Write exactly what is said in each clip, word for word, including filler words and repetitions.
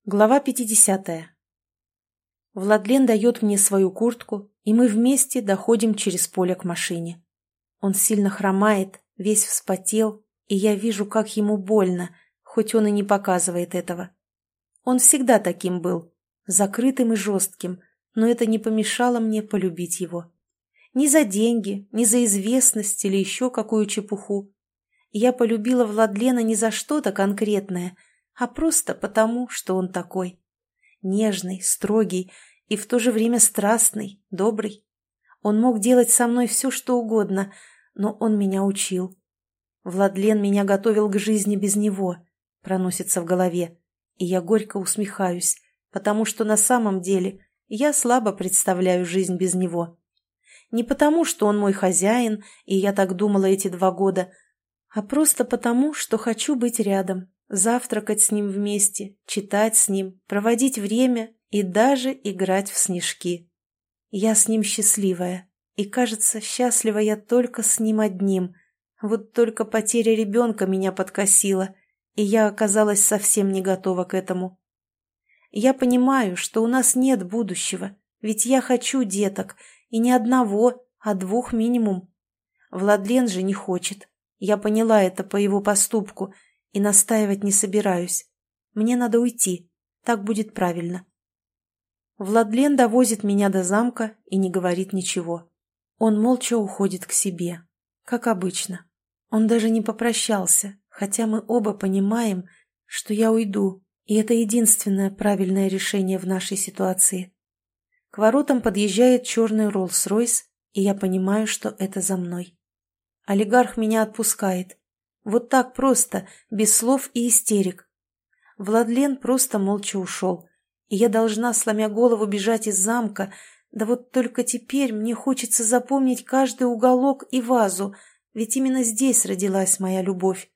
Глава пятидесятая. Владлен дает мне свою куртку, и мы вместе доходим через поле к машине. Он сильно хромает, весь вспотел, и я вижу, как ему больно, хоть он и не показывает этого. Он всегда таким был, закрытым и жестким, но это не помешало мне полюбить его. Ни за деньги, ни за известность или еще какую чепуху. Я полюбила Владлена не за что-то конкретное, а просто потому, что он такой. Нежный, строгий и в то же время страстный, добрый. Он мог делать со мной все, что угодно, но он меня учил. Владлен меня готовил к жизни без него, проносится в голове, и я горько усмехаюсь, потому что на самом деле я слабо представляю жизнь без него. Не потому, что он мой хозяин, и я так думала эти два года, а просто потому, что хочу быть рядом. Завтракать с ним вместе, читать с ним, проводить время и даже играть в снежки. Я с ним счастливая, и, кажется, счастлива я только с ним одним. Вот только потеря ребенка меня подкосила, и я оказалась совсем не готова к этому. Я понимаю, что у нас нет будущего, ведь я хочу деток, и не одного, а двух минимум. Владлен же не хочет. Я поняла это по его поступку, и настаивать не собираюсь. Мне надо уйти. Так будет правильно. Владлен довозит меня до замка и не говорит ничего. Он молча уходит к себе. Как обычно. Он даже не попрощался, хотя мы оба понимаем, что я уйду, и это единственное правильное решение в нашей ситуации. К воротам подъезжает черный Роллс-Ройс, и я понимаю, что это за мной. Олигарх меня отпускает. Вот так просто, без слов и истерик. Владлен просто молча ушел, и я должна, сломя голову, бежать из замка, да вот только теперь мне хочется запомнить каждый уголок и вазу, ведь именно здесь родилась моя любовь.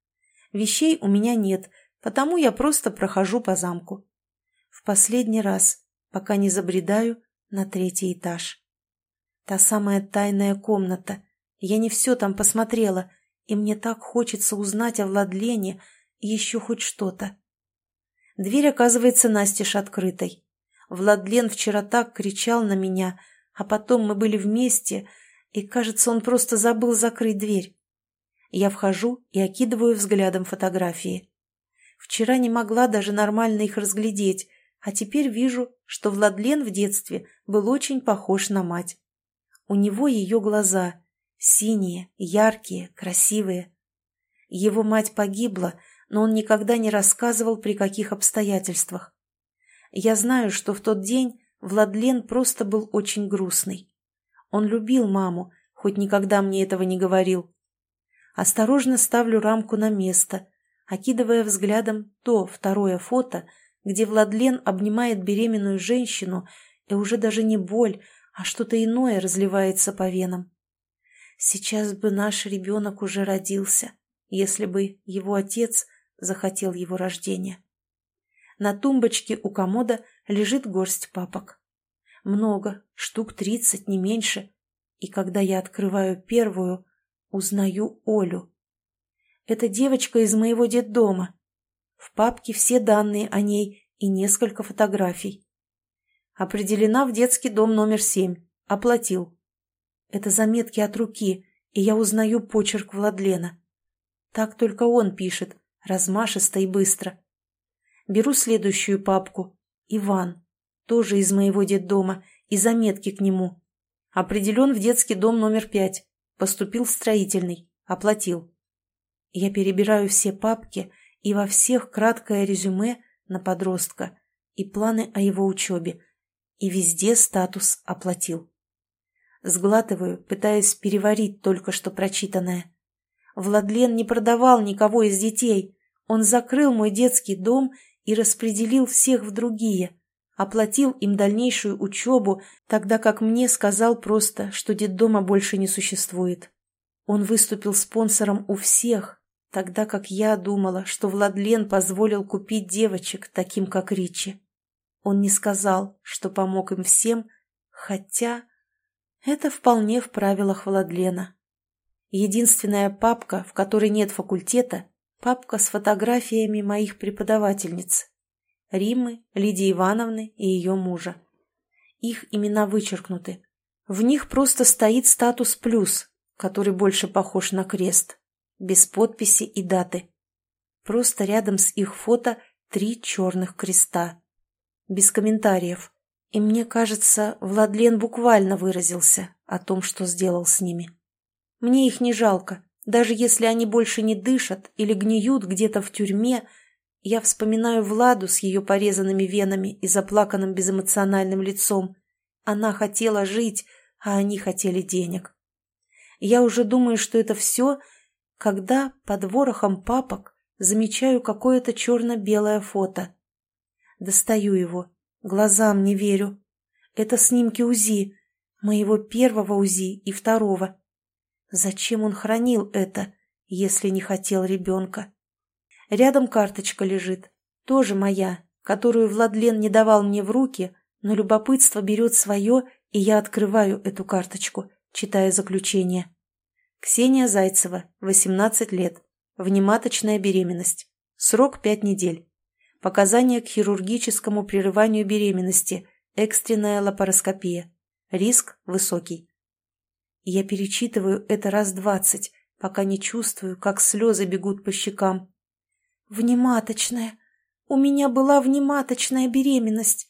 Вещей у меня нет, потому я просто прохожу по замку. В последний раз, пока не забредаю на третий этаж. Та самая тайная комната. Я не все там посмотрела, и мне так хочется узнать о Владлене и еще хоть что-то. Дверь оказывается настежь открытой. Владлен вчера так кричал на меня, а потом мы были вместе, и, кажется, он просто забыл закрыть дверь. Я вхожу и окидываю взглядом фотографии. Вчера не могла даже нормально их разглядеть, а теперь вижу, что Владлен в детстве был очень похож на мать. У него ее глаза – синие, яркие, красивые. Его мать погибла, но он никогда не рассказывал, при каких обстоятельствах. Я знаю, что в тот день Владлен просто был очень грустный. Он любил маму, хоть никогда мне этого не говорил. Осторожно ставлю рамку на место, окидывая взглядом то второе фото, где Владлен обнимает беременную женщину, и уже даже не боль, а что-то иное разливается по венам. Сейчас бы наш ребенок уже родился, если бы его отец захотел его рождения. На тумбочке у комода лежит горсть папок. Много, штук тридцать, не меньше. И когда я открываю первую, узнаю Олю. Это девочка из моего детдома. В папке все данные о ней и несколько фотографий. Определена в детский дом номер семь. Оплатил. Это заметки от руки, и я узнаю почерк Владлена. Так только он пишет, размашисто и быстро. Беру следующую папку. Иван. Тоже из моего детдома, и заметки к нему. Определен в детский дом номер пять. Поступил в строительный. Оплатил. Я перебираю все папки, и во всех краткое резюме на подростка и планы о его учебе. И везде статус «оплатил». Сглатываю, пытаясь переварить только что прочитанное. Владлен не продавал никого из детей. Он закрыл мой детский дом и распределил всех в другие. Оплатил им дальнейшую учебу, тогда как мне сказал просто, что детдома больше не существует. Он выступил спонсором у всех, тогда как я думала, что Владлен позволил купить девочек, таким как Ричи. Он не сказал, что помог им всем, хотя... Это вполне в правилах Владлена. Единственная папка, в которой нет факультета, папка с фотографиями моих преподавательниц. Риммы, Лидии Ивановны и ее мужа. Их имена вычеркнуты. В них просто стоит статус «плюс», который больше похож на крест, без подписи и даты. Просто рядом с их фото три черных креста. Без комментариев. И мне кажется, Владлен буквально выразился о том, что сделал с ними. Мне их не жалко. Даже если они больше не дышат или гниют где-то в тюрьме, я вспоминаю Владу с ее порезанными венами и заплаканным безэмоциональным лицом. Она хотела жить, а они хотели денег. Я уже думаю, что это все, когда под ворохом папок замечаю какое-то черно-белое фото. Достаю его. Глазам не верю. Это снимки УЗИ. Моего первого УЗИ и второго. Зачем он хранил это, если не хотел ребенка? Рядом карточка лежит. Тоже моя, которую Владлен не давал мне в руки, но любопытство берет свое, и я открываю эту карточку, читая заключение. Ксения Зайцева, восемнадцать лет. Внематочная беременность. Срок пять недель. Показания к хирургическому прерыванию беременности. Экстренная лапароскопия. Риск высокий. Я перечитываю это раз двадцать, пока не чувствую, как слезы бегут по щекам. Внематочная. У меня была внематочная беременность.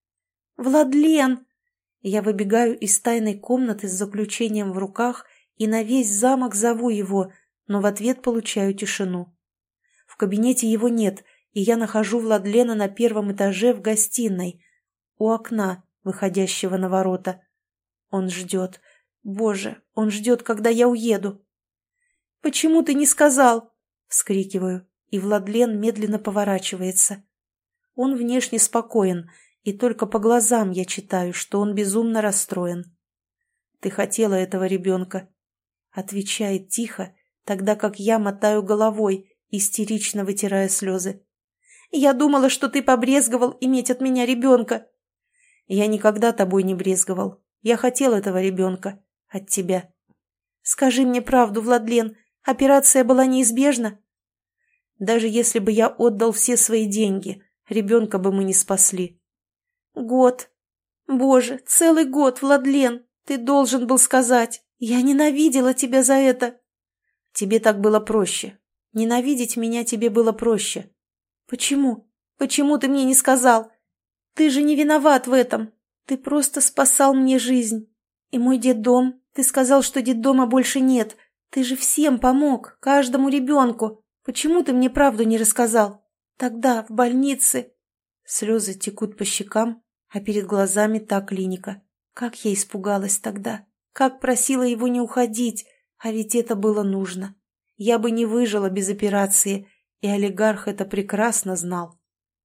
Владлен! Я выбегаю из тайной комнаты с заключением в руках и на весь замок зову его, но в ответ получаю тишину. В кабинете его нет, и я нахожу Владлена на первом этаже в гостиной, у окна, выходящего на ворота. Он ждет. Боже, он ждет, когда я уеду. «Почему ты не сказал?» — вскрикиваю, и Владлен медленно поворачивается. Он внешне спокоен, и только по глазам я читаю, что он безумно расстроен. «Ты хотела этого ребенка», — отвечает тихо, тогда как я мотаю головой, истерично вытирая слезы. «Я думала, что ты побрезговал иметь от меня ребенка». «Я никогда тобой не брезговал. Я хотел этого ребенка. От тебя». «Скажи мне правду, Владлен, операция была неизбежна?» «Даже если бы я отдал все свои деньги, ребенка бы мы не спасли». «Год. Боже, целый год, Владлен, ты должен был сказать. Я ненавидела тебя за это». «Тебе так было проще. Ненавидеть меня тебе было проще». «Почему? Почему ты мне не сказал? Ты же не виноват в этом. Ты просто спасал мне жизнь. И мой детдом. Ты сказал, что детдома больше нет. Ты же всем помог, каждому ребенку. Почему ты мне правду не рассказал? Тогда, в больнице...» Слезы текут по щекам, а перед глазами та клиника. Как я испугалась тогда. Как просила его не уходить, а ведь это было нужно. Я бы не выжила без операции, и олигарх это прекрасно знал.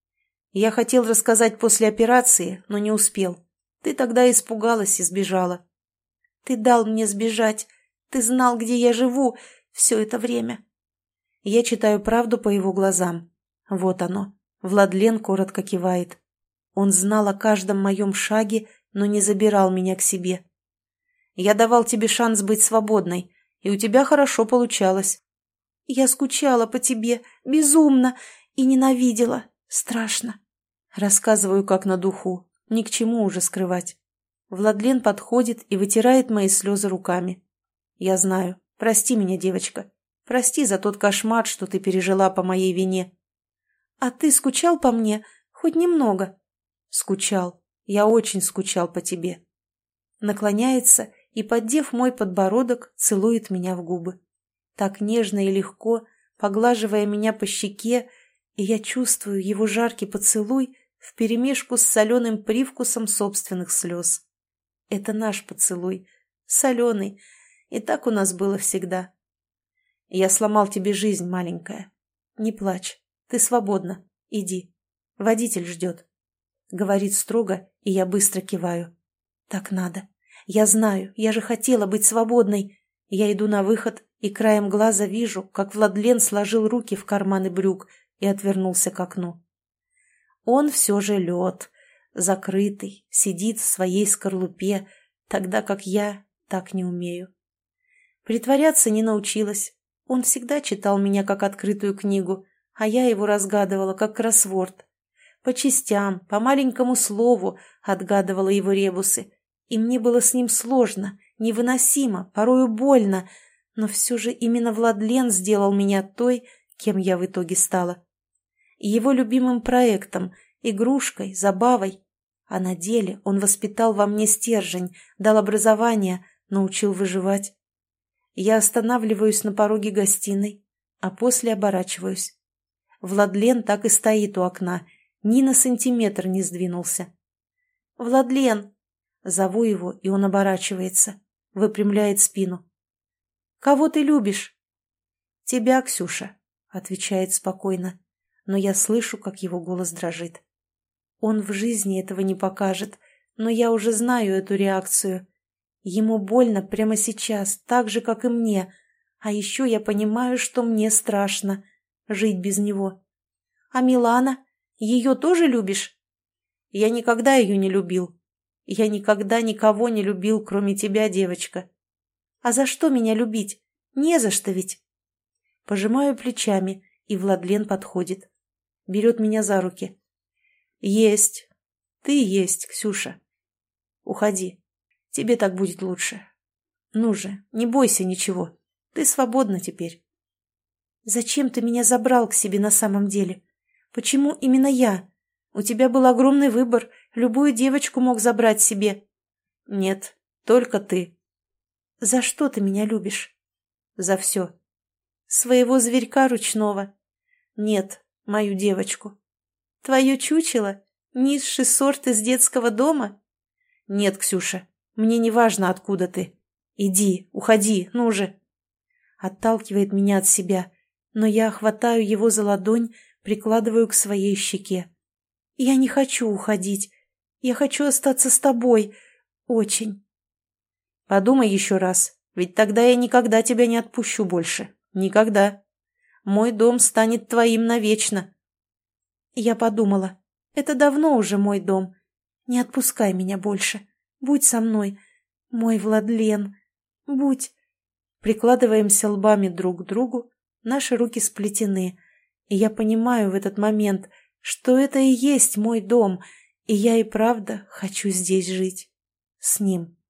Я хотел рассказать после операции, но не успел. Ты тогда испугалась и сбежала. Ты дал мне сбежать. Ты знал, где я живу все это время. Я читаю правду по его глазам. Вот оно. Владлен коротко кивает. Он знал о каждом моем шаге, но не забирал меня к себе. Я давал тебе шанс быть свободной, и у тебя хорошо получалось. Я скучала по тебе, безумно, и ненавидела. Страшно. Рассказываю как на духу, ни к чему уже скрывать. Владлен подходит и вытирает мои слезы руками. Я знаю. Прости меня, девочка. Прости за тот кошмар, что ты пережила по моей вине. А ты скучал по мне? Хоть немного? Скучал. Я очень скучал по тебе. Наклоняется и, поддев мой подбородок, целует меня в губы. Так нежно и легко, поглаживая меня по щеке, и я чувствую его жаркий поцелуй вперемешку с соленым привкусом собственных слез. Это наш поцелуй, соленый, и так у нас было всегда. Я сломал тебе жизнь, маленькая. Не плачь, ты свободна, иди. Водитель ждет. Говорит строго, и я быстро киваю. Так надо. Я знаю, я же хотела быть свободной. Я иду на выход и краем глаза вижу, как Владлен сложил руки в карманы брюк и отвернулся к окну. Он все же лед, закрытый, сидит в своей скорлупе, тогда как я так не умею. Притворяться не научилась. Он всегда читал меня как открытую книгу, а я его разгадывала как кроссворд. По частям, по маленькому слову отгадывала его ребусы. И мне было с ним сложно, невыносимо, порою больно, но все же именно Владлен сделал меня той, кем я в итоге стала. Его любимым проектом, игрушкой, забавой. А на деле он воспитал во мне стержень, дал образование, научил выживать. Я останавливаюсь на пороге гостиной, а после оборачиваюсь. Владлен так и стоит у окна, ни на сантиметр не сдвинулся. «Владлен!» Зову его, и он оборачивается, выпрямляет спину. «Кого ты любишь?» «Тебя, Ксюша», — отвечает спокойно, но я слышу, как его голос дрожит. Он в жизни этого не покажет, но я уже знаю эту реакцию. Ему больно прямо сейчас, так же, как и мне, а еще я понимаю, что мне страшно жить без него. «А Милана? Ее тоже любишь?» «Я никогда ее не любил. Я никогда никого не любил, кроме тебя, девочка». «А за что меня любить? Не за что ведь». Пожимаю плечами, и Владлен подходит. Берет меня за руки. «Есть. Ты есть, Ксюша. Уходи. Тебе так будет лучше. Ну же, не бойся ничего. Ты свободна теперь». «Зачем ты меня забрал к себе на самом деле? Почему именно я? У тебя был огромный выбор, любую девочку мог забрать себе». «Нет, только ты». «За что ты меня любишь?» «За все». «Своего зверька ручного?» «Нет, мою девочку». «Твое чучело? Низший сорт из детского дома?» «Нет, Ксюша, мне не важно, откуда ты. Иди, уходи, ну же». Отталкивает меня от себя, но я хватаю его за ладонь, прикладываю к своей щеке. «Я не хочу уходить. Я хочу остаться с тобой. Очень». «Подумай еще раз, ведь тогда я никогда тебя не отпущу больше. Никогда. Мой дом станет твоим навечно». Я подумала. Это давно уже мой дом. Не отпускай меня больше. Будь со мной. Мой Владлен. Будь. Прикладываемся лбами друг к другу. Наши руки сплетены. И я понимаю в этот момент, что это и есть мой дом, и я и правда хочу здесь жить. С ним.